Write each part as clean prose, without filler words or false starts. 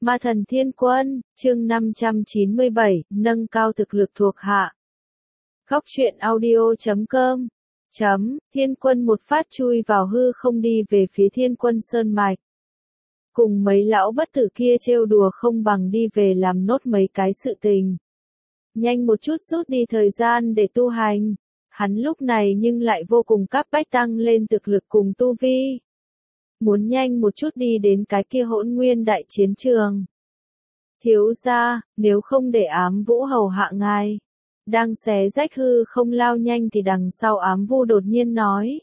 Ma thần thiên quân, chương 597, nâng cao thực lực thuộc hạ. Góc truyện audio.com. Thiên quân một phát chui vào hư không đi về phía thiên quân sơn mạch. Cùng mấy lão bất tử kia trêu đùa không bằng đi về làm nốt mấy cái sự tình. Nhanh một chút rút đi thời gian để tu hành. Hắn lúc này nhưng lại vô cùng cấp bách tăng lên thực lực cùng tu vi. Muốn nhanh một chút đi đến cái kia hỗn nguyên đại chiến trường. Thiếu gia, nếu không để ám vũ hầu hạ ngài. Đang xé rách hư không lao nhanh thì đằng sau ám vu đột nhiên nói.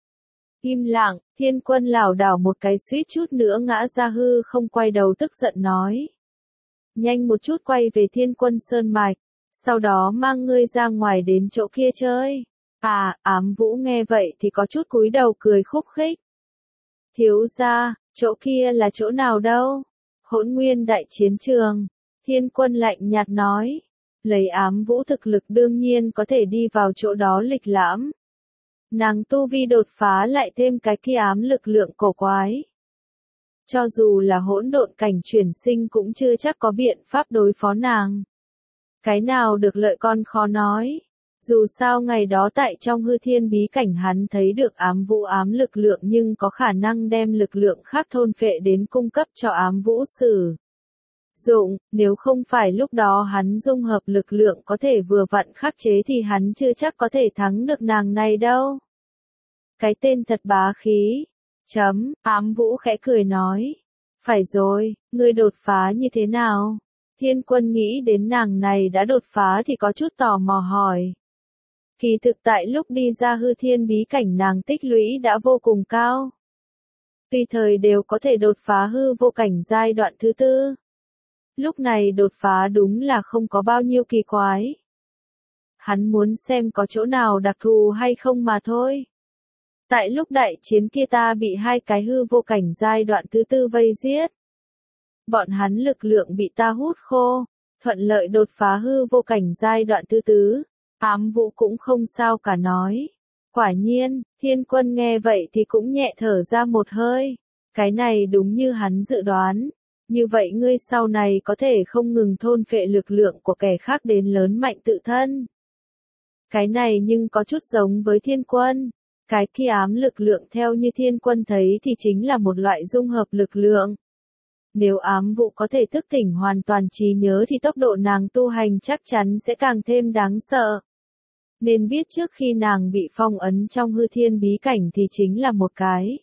Im lặng, thiên quân lảo đảo một cái suýt chút nữa ngã ra hư không quay đầu tức giận nói. Nhanh một chút quay về thiên quân sơn mạch, sau đó mang ngươi ra ngoài đến chỗ kia chơi. Ám vũ nghe vậy thì có chút cúi đầu cười khúc khích. Thiếu gia, chỗ kia là chỗ nào đâu? Hỗn nguyên đại chiến trường. Thiên quân lạnh nhạt nói. Lấy ám vũ thực lực đương nhiên có thể đi vào chỗ đó lịch lãm. Nàng tu vi đột phá lại thêm cái kia ám lực lượng cổ quái. Cho dù là hỗn độn cảnh chuyển sinh cũng chưa chắc có biện pháp đối phó nàng. Cái nào được lợi con khó nói. Dù sao ngày đó tại trong hư thiên bí cảnh hắn thấy được ám vũ ám lực lượng nhưng có khả năng đem lực lượng khác thôn phệ đến cung cấp cho ám vũ sử dụng, nếu không phải lúc đó hắn dung hợp lực lượng có thể vừa vặn khắc chế thì hắn chưa chắc có thể thắng được nàng này đâu. Cái tên thật bá khí. Ám vũ khẽ cười nói. Phải rồi, ngươi đột phá như thế nào? Thiên quân nghĩ đến nàng này đã đột phá thì có chút tò mò hỏi. Kỳ thực tại lúc đi ra hư thiên bí cảnh nàng tích lũy đã vô cùng cao. Tùy thời đều có thể đột phá hư vô cảnh giai đoạn thứ tư. Lúc này đột phá đúng là không có bao nhiêu kỳ quái. Hắn muốn xem có chỗ nào đặc thù hay không mà thôi. Tại lúc đại chiến kia ta bị hai cái hư vô cảnh giai đoạn thứ tư vây giết. Bọn hắn lực lượng bị ta hút khô, thuận lợi đột phá hư vô cảnh giai đoạn thứ tứ. Ám vũ cũng không sao cả nói. Quả nhiên, thiên quân nghe vậy thì cũng nhẹ thở ra một hơi. Cái này đúng như hắn dự đoán. Như vậy ngươi sau này có thể không ngừng thôn phệ lực lượng của kẻ khác đến lớn mạnh tự thân. Cái này nhưng có chút giống với thiên quân. Cái kia ám lực lượng theo như thiên quân thấy thì chính là một loại dung hợp lực lượng. Nếu ám vụ có thể thức tỉnh hoàn toàn trí nhớ thì tốc độ nàng tu hành chắc chắn sẽ càng thêm đáng sợ. Nên biết trước khi nàng bị phong ấn trong hư thiên bí cảnh thì chính là một cái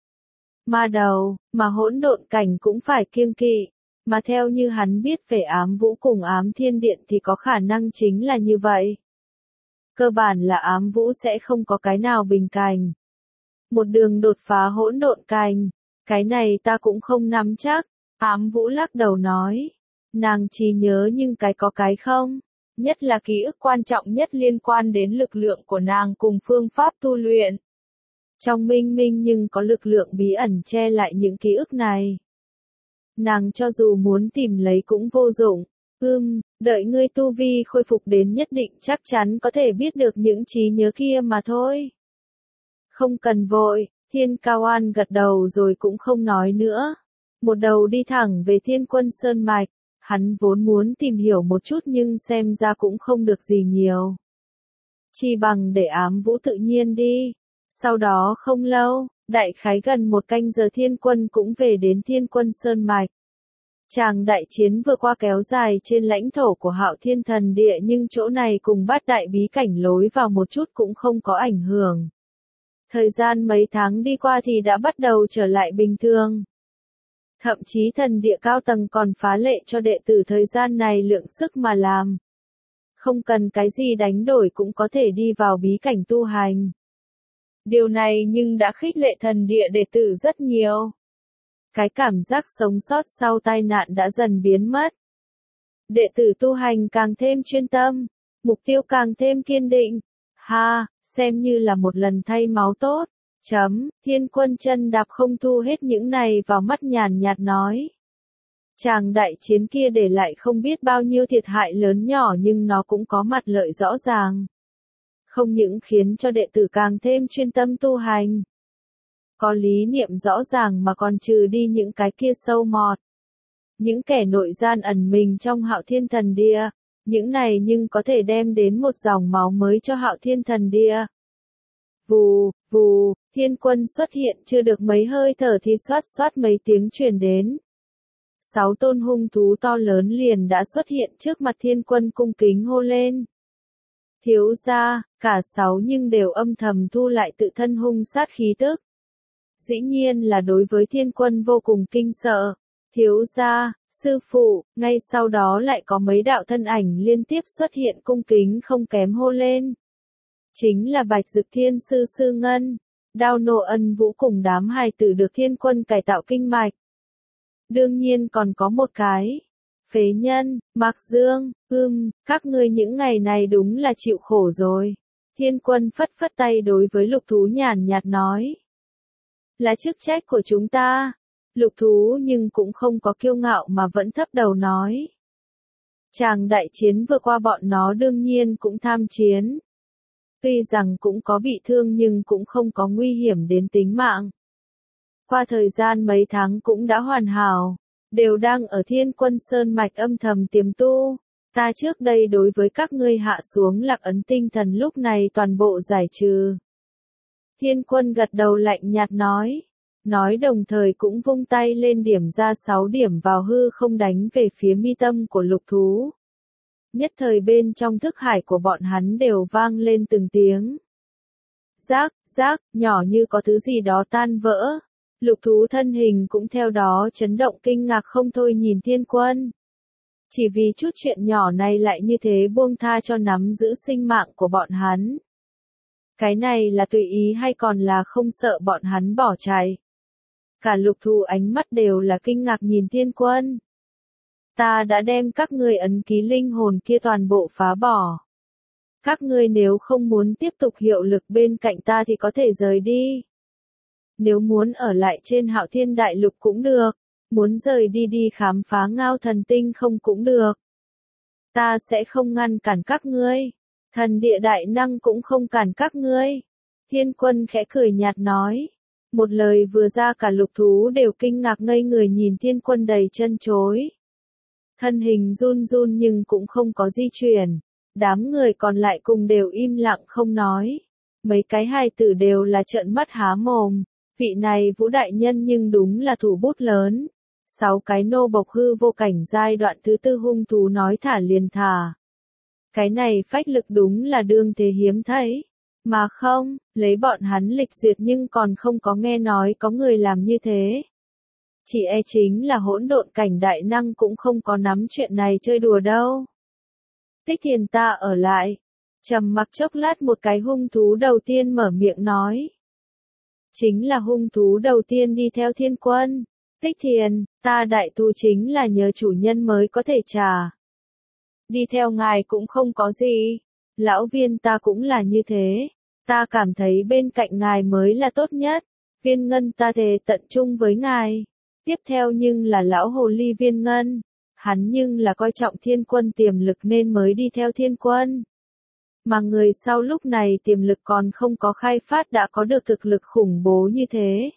ma đầu, mà hỗn độn cảnh cũng phải kiêng kỵ. Mà theo như hắn biết về ám vũ cùng ám thiên điện thì có khả năng chính là như vậy. Cơ bản là ám vũ sẽ không có cái nào bình cảnh. Một đường đột phá hỗn độn cảnh, cái này ta cũng không nắm chắc. Ám vũ lắc đầu nói. Nàng chỉ nhớ nhưng cái có cái không. Nhất là ký ức quan trọng nhất liên quan đến lực lượng của nàng cùng phương pháp tu luyện. Trong minh minh nhưng có lực lượng bí ẩn che lại những ký ức này. Nàng cho dù muốn tìm lấy cũng vô dụng. Đợi ngươi tu vi khôi phục đến nhất định chắc chắn có thể biết được những trí nhớ kia mà thôi. Không cần vội, Thiên Cao An gật đầu rồi cũng không nói nữa. Một đầu đi thẳng về thiên quân sơn mạch. Hắn vốn muốn tìm hiểu một chút nhưng xem ra cũng không được gì nhiều. Chỉ bằng để ám vũ tự nhiên đi. Sau đó không lâu, đại khái gần một canh giờ thiên quân cũng về đến thiên quân sơn mạch. Tràng đại chiến vừa qua kéo dài trên lãnh thổ của Hạo Thiên Thần Địa nhưng chỗ này cùng Bát Đại bí cảnh lối vào một chút cũng không có ảnh hưởng. Thời gian mấy tháng đi qua thì đã bắt đầu trở lại bình thường. Thậm chí thần địa cao tầng còn phá lệ cho đệ tử thời gian này lượng sức mà làm. Không cần cái gì đánh đổi cũng có thể đi vào bí cảnh tu hành. Điều này nhưng đã khích lệ thần địa đệ tử rất nhiều. Cái cảm giác sống sót sau tai nạn đã dần biến mất. Đệ tử tu hành càng thêm chuyên tâm, mục tiêu càng thêm kiên định. Xem như là một lần thay máu tốt. Thiên quân chân đạp không thu hết những này vào mắt nhàn nhạt nói. Tràng đại chiến kia để lại không biết bao nhiêu thiệt hại lớn nhỏ nhưng nó cũng có mặt lợi rõ ràng. Không những khiến cho đệ tử càng thêm chuyên tâm tu hành. Có lý niệm rõ ràng mà còn trừ đi những cái kia sâu mọt. những kẻ nội gian ẩn mình trong Hạo Thiên Thần Địa, những này nhưng có thể đem đến một dòng máu mới cho Hạo Thiên Thần Địa. Vù, vù, thiên quân xuất hiện chưa được mấy hơi thở thì xoát xoát mấy tiếng truyền đến. 6 tôn hung thú to lớn liền đã xuất hiện trước mặt thiên quân cung kính hô lên. Thiếu gia, cả 6 nhưng đều âm thầm thu lại tự thân hung sát khí tức. Dĩ nhiên là đối với thiên quân vô cùng kinh sợ. Thiếu gia, sư phụ, ngay sau đó lại có mấy đạo thân ảnh liên tiếp xuất hiện cung kính không kém hô lên. Chính là Bạch Dực Thiên Sư Sư Ngân, Đao Nộ Ân Vũ cùng đám hài tử được thiên quân cải tạo kinh mạch. Đương nhiên còn có một cái. Phế nhân, Mạc Dương, các ngươi những ngày này đúng là chịu khổ rồi. Thiên quân phất phất tay đối với lục thú nhàn nhạt nói. Là chức trách của chúng ta. Lục thú nhưng cũng không có kiêu ngạo mà vẫn thấp đầu nói. Tràng đại chiến vừa qua bọn nó đương nhiên cũng tham chiến. Tuy rằng cũng có bị thương nhưng cũng không có nguy hiểm đến tính mạng. Qua thời gian mấy tháng cũng đã hoàn hảo, đều đang ở Thiên Quân Sơn Mạch âm thầm tiềm tu. Ta trước đây đối với các ngươi hạ xuống lạc ấn tinh thần lúc này toàn bộ giải trừ. Thiên Quân gật đầu lạnh nhạt nói đồng thời cũng vung tay lên điểm ra 6 điểm vào hư không đánh về phía mi tâm của lục thú. Nhất thời bên trong thức hải của bọn hắn đều vang lên từng tiếng. Rác, rác, nhỏ như có thứ gì đó tan vỡ. Lục thú thân hình cũng theo đó chấn động kinh ngạc không thôi nhìn thiên quân. Chỉ vì chút chuyện nhỏ này lại như thế buông tha cho nắm giữ sinh mạng của bọn hắn. Cái này là tùy ý hay còn là không sợ bọn hắn bỏ chạy. Cả lục thú ánh mắt đều là kinh ngạc nhìn thiên quân. Ta đã đem các ngươi ấn ký linh hồn kia toàn bộ phá bỏ. Các ngươi nếu không muốn tiếp tục hiệu lực bên cạnh ta thì có thể rời đi. Nếu muốn ở lại trên Hạo Thiên Đại Lục cũng được, muốn rời đi đi khám phá Ngao Thần Tinh không cũng được. Ta sẽ không ngăn cản các ngươi, thần địa đại năng cũng không cản các ngươi. Thiên quân khẽ cười nhạt nói. Một lời vừa ra cả lục thú đều kinh ngạc ngây người nhìn thiên quân đầy chân chối. Thân hình run run nhưng cũng không có di chuyển. Đám người còn lại cùng đều im lặng không nói. Mấy cái hài tử đều là trợn mắt há mồm. Vị này Vũ đại nhân nhưng đúng là thủ bút lớn. 6 cái nô bộc hư vô cảnh giai đoạn thứ 4 hung thú nói thả liền thả. Cái này phách lực đúng là đương thế hiếm thấy. Mà không, lấy bọn hắn lịch duyệt nhưng còn không có nghe nói có người làm như thế. Chỉ e chính là hỗn độn cảnh đại năng cũng không có nắm chuyện này chơi đùa đâu. Tích Thiền ta ở lại. Trầm mặc chốc lát một cái hung thú đầu tiên mở miệng nói. Chính là hung thú đầu tiên đi theo thiên quân. Tích Thiền, ta đại tu chính là nhờ chủ nhân mới có thể trả. Đi theo ngài cũng không có gì. Lão Viên ta cũng là như thế. Ta cảm thấy bên cạnh ngài mới là tốt nhất. Viên Ngân ta thề tận chung với ngài. Tiếp theo nhưng là lão hồ ly Viên Ngân. Hắn nhưng là coi trọng thiên quân tiềm lực nên mới đi theo thiên quân. Mà người sau lúc này tiềm lực còn không có khai phát đã có được thực lực khủng bố như thế.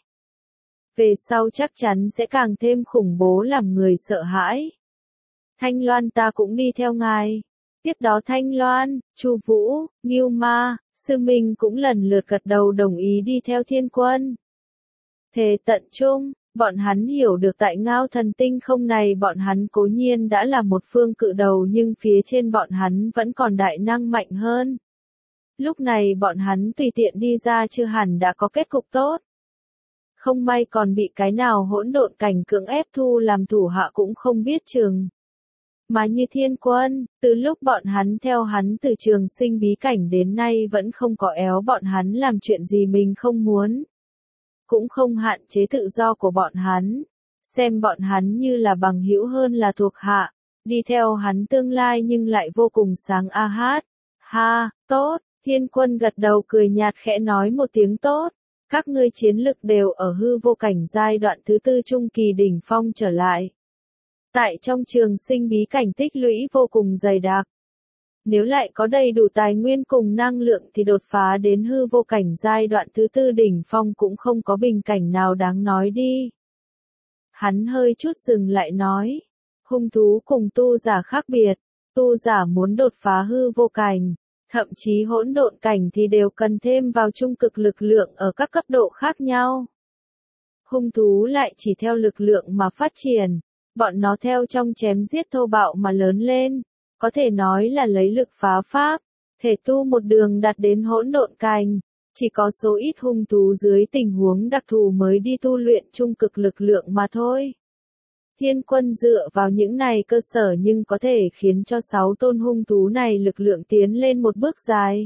Về sau chắc chắn sẽ càng thêm khủng bố làm người sợ hãi. Thanh Loan ta cũng đi theo ngài. Tiếp đó Thanh Loan, Chu Vũ, Ngưu Ma, Sư Minh cũng lần lượt gật đầu đồng ý đi theo thiên quân. Thề tận chung, bọn hắn hiểu được tại Ngao Thần Tinh không này bọn hắn cố nhiên đã là một phương cự đầu nhưng phía trên bọn hắn vẫn còn đại năng mạnh hơn. Lúc này bọn hắn tùy tiện đi ra chưa hẳn đã có kết cục tốt. Không may còn bị cái nào hỗn độn cảnh cưỡng ép thu làm thủ hạ cũng không biết chừng. Mà như thiên quân, từ lúc bọn hắn theo hắn từ trường sinh bí cảnh đến nay vẫn không có éo bọn hắn làm chuyện gì mình không muốn. Cũng không hạn chế tự do của bọn hắn. Xem bọn hắn như là bằng hữu hơn là thuộc hạ. Đi theo hắn tương lai nhưng lại vô cùng sáng a hát. Ha, tốt, thiên quân gật đầu cười nhạt khẽ nói một tiếng tốt. Các ngươi chiến lực đều ở hư vô cảnh giai đoạn thứ 4 trung kỳ đỉnh phong trở lại. Tại trong trường sinh bí cảnh tích lũy vô cùng dày đặc. Nếu lại có đầy đủ tài nguyên cùng năng lượng thì đột phá đến hư vô cảnh giai đoạn thứ 4 đỉnh phong cũng không có bình cảnh nào đáng nói đi. Hắn hơi chút dừng lại nói, Hung thú cùng tu giả khác biệt, tu giả muốn đột phá hư vô cảnh, thậm chí hỗn độn cảnh thì đều cần thêm vào trung cực lực lượng ở các cấp độ khác nhau. Hung thú lại chỉ theo lực lượng mà phát triển, bọn nó theo trong chém giết thô bạo mà lớn lên, có thể nói là lấy lực phá pháp, thể tu một đường đạt đến hỗn độn cảnh, chỉ có số ít hung thú dưới tình huống đặc thù mới đi tu luyện trung cực lực lượng mà thôi. Thiên Quân dựa vào những này cơ sở nhưng có thể khiến cho 6 tôn hung thú này lực lượng tiến lên một bước dài.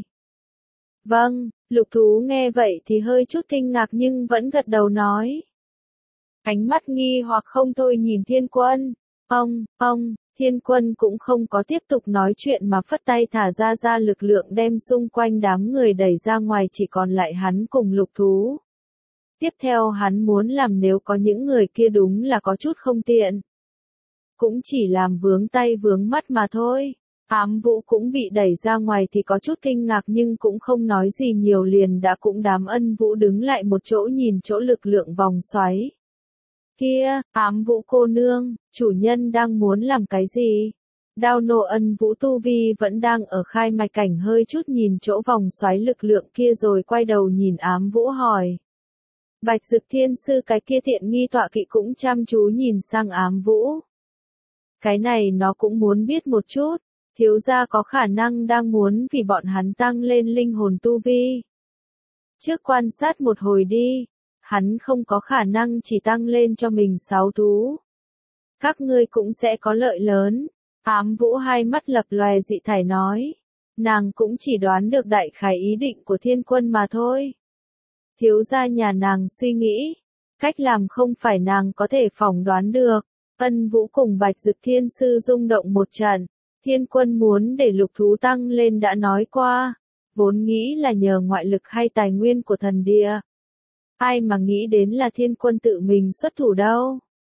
Vâng, lục thú nghe vậy thì hơi chút kinh ngạc nhưng vẫn gật đầu nói. Ánh mắt nghi hoặc không thôi nhìn Thiên Quân. Thiên Quân cũng không có tiếp tục nói chuyện mà phất tay thả ra lực lượng đem xung quanh đám người đẩy ra ngoài, chỉ còn lại hắn cùng lục thú. Tiếp theo hắn muốn làm nếu có những người kia đúng là có chút không tiện. Cũng chỉ làm vướng tay vướng mắt mà thôi. Ám Vũ cũng bị đẩy ra ngoài thì có chút kinh ngạc nhưng cũng không nói gì nhiều, liền đã cũng đám Ân Vũ đứng lại một chỗ nhìn chỗ lực lượng vòng xoáy. Kia, Ám Vũ cô nương, chủ nhân đang muốn làm cái gì? Đao nộ Ân Vũ tu vi vẫn đang ở khai mạch cảnh, hơi chút nhìn chỗ vòng xoáy lực lượng kia rồi quay đầu nhìn Ám Vũ hỏi. Bạch Dực Thiên Sư cái kia thiện nghi tọa kỵ cũng chăm chú nhìn sang Ám Vũ. Cái này nó cũng muốn biết một chút, thiếu gia có khả năng đang muốn vì bọn hắn tăng lên linh hồn tu vi. Trước quan sát một hồi đi, hắn không có khả năng chỉ tăng lên cho mình 6 thú. Các ngươi cũng sẽ có lợi lớn. Ám Vũ hai mắt lập lòe dị thải nói. Nàng cũng chỉ đoán được đại khái ý định của Thiên Quân mà thôi. Thiếu gia nhà nàng suy nghĩ, cách làm không phải nàng có thể phỏng đoán được. Ân Vũ cùng Bạch Dực Thiên Sư rung động một trận. Thiên Quân muốn để lục thú tăng lên đã nói qua, vốn nghĩ là nhờ ngoại lực hay tài nguyên của thần địa. Ai mà nghĩ đến là Thiên Quân tự mình xuất thủ đâu.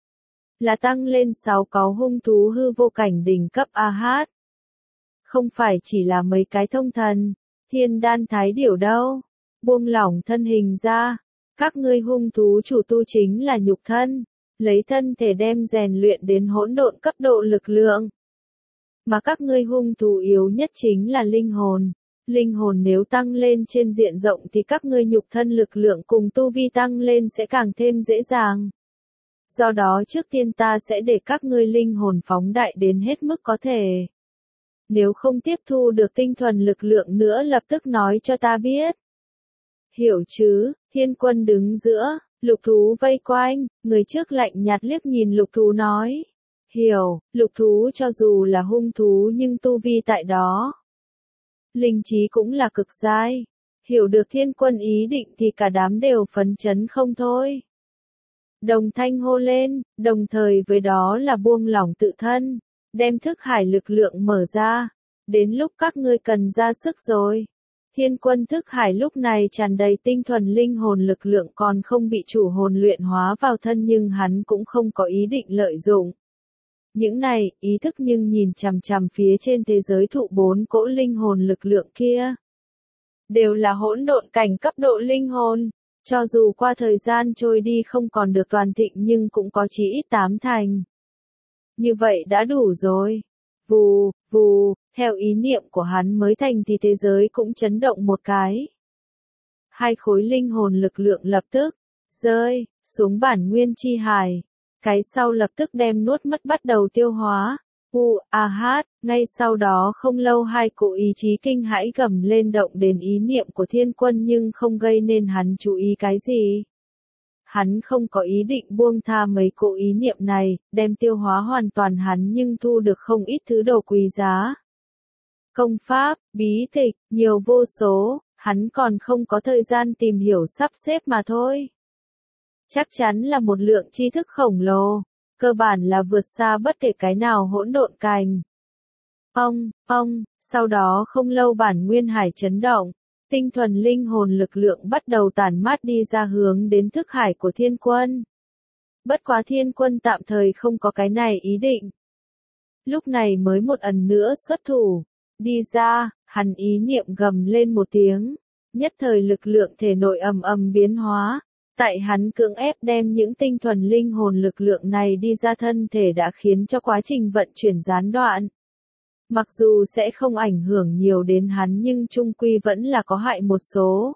Là tăng lên 6 cáu hung thú hư vô cảnh đỉnh cấp AH. Không phải chỉ là mấy cái thông thần, thiên đan thái điểu đâu. Buông lỏng thân hình ra, các ngươi hung thú chủ tu chính là nhục thân, lấy thân thể đem rèn luyện đến hỗn độn cấp độ lực lượng. Mà các ngươi hung thú yếu nhất chính là linh hồn. Linh hồn nếu tăng lên trên diện rộng thì các ngươi nhục thân lực lượng cùng tu vi tăng lên sẽ càng thêm dễ dàng. Do đó trước tiên ta sẽ để các ngươi linh hồn phóng đại đến hết mức có thể. Nếu không tiếp thu được tinh thuần lực lượng nữa lập tức nói cho ta biết. Hiểu chứ? Thiên Quân đứng giữa, lục thú vây quanh, người trước lạnh nhạt liếc nhìn lục thú nói. Hiểu, lục thú cho dù là hung thú nhưng tu vi tại đó. Linh trí cũng là cực giai. Hiểu được Thiên Quân ý định thì cả đám đều phấn chấn không thôi. Đồng thanh hô lên, đồng thời với đó là buông lỏng tự thân, đem thức hải lực lượng mở ra. Đến lúc các ngươi cần ra sức rồi. Thiên Quân thức hải lúc này tràn đầy tinh thuần linh hồn lực lượng, còn không bị chủ hồn luyện hóa vào thân nhưng hắn cũng không có ý định lợi dụng. Những này, ý thức nhưng nhìn chằm chằm phía trên thế giới thụ 4 cỗ linh hồn lực lượng kia. Đều là hỗn độn cảnh cấp độ linh hồn, cho dù qua thời gian trôi đi không còn được toàn thịnh nhưng cũng có chí ít 8 thành. Như vậy đã đủ rồi. Vù, vù, theo ý niệm của hắn mới thành thì thế giới cũng chấn động một cái. 2 khối linh hồn lực lượng lập tức rơi xuống bản nguyên chi hải. Cái sau lập tức đem nuốt mất bắt đầu tiêu hóa. Ngay sau đó không lâu 2 cỗ ý chí kinh hãi gầm lên động đến ý niệm của Thiên Quân nhưng không gây nên hắn chú ý cái gì. Hắn không có ý định buông tha mấy cỗ ý niệm này, đem tiêu hóa hoàn toàn hắn nhưng thu được không ít thứ đồ quý giá. Công pháp, bí tịch, nhiều vô số, hắn còn không có thời gian tìm hiểu sắp xếp mà thôi. Chắc chắn là một lượng tri thức khổng lồ, cơ bản là vượt xa bất kể cái nào hỗn độn cảnh. Sau đó không lâu bản nguyên hải chấn động, tinh thuần linh hồn lực lượng bắt đầu tản mát đi ra hướng đến thức hải của Thiên Quân. Bất quá Thiên Quân tạm thời không có cái này ý định. Lúc này mới một lần nữa xuất thủ, đi ra, hắn ý niệm gầm lên một tiếng, nhất thời lực lượng thể nội ầm ầm biến hóa. Tại hắn cưỡng ép đem những tinh thuần linh hồn lực lượng này đi ra thân thể đã khiến cho quá trình vận chuyển gián đoạn. Mặc dù sẽ không ảnh hưởng nhiều đến hắn nhưng chung quy vẫn là có hại một số.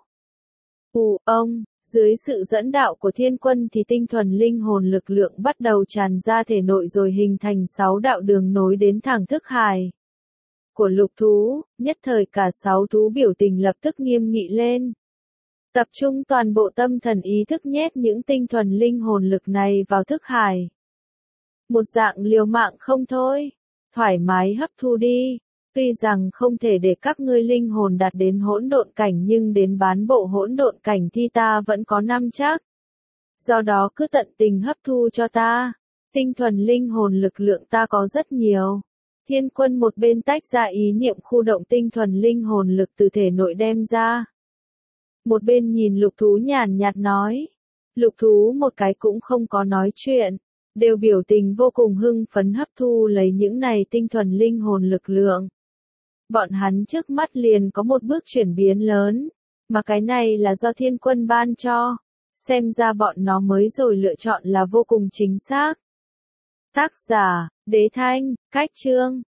Dưới sự dẫn đạo của thiên quân thì tinh thuần linh hồn lực lượng bắt đầu tràn ra thể nội rồi hình thành 6 đạo đường nối đến thẳng thức hải của lục thú, nhất thời cả 6 thú biểu tình lập tức nghiêm nghị lên. Tập trung toàn bộ tâm thần ý thức nhét những tinh thuần linh hồn lực này vào thức hải. Một dạng liều mạng không thôi, thoải mái hấp thu đi. Tuy rằng không thể để các ngươi linh hồn đạt đến hỗn độn cảnh nhưng đến bán bộ hỗn độn cảnh thì ta vẫn có năm chắc. Do đó cứ tận tình hấp thu cho ta. Tinh thuần linh hồn lực lượng ta có rất nhiều. Thiên quân một bên tách ra ý niệm khu động tinh thuần linh hồn lực từ thể nội đem ra. Một bên nhìn lục thú nhàn nhạt nói. Lục thú một cái cũng không có nói chuyện. Đều biểu tình vô cùng hưng phấn hấp thu lấy những này tinh thuần linh hồn lực lượng. Bọn hắn trước mắt liền có một bước chuyển biến lớn, mà cái này là do thiên quân ban cho, xem ra bọn nó mới rồi lựa chọn là vô cùng chính xác. Tác giả, Đế Thanh, Cách Chương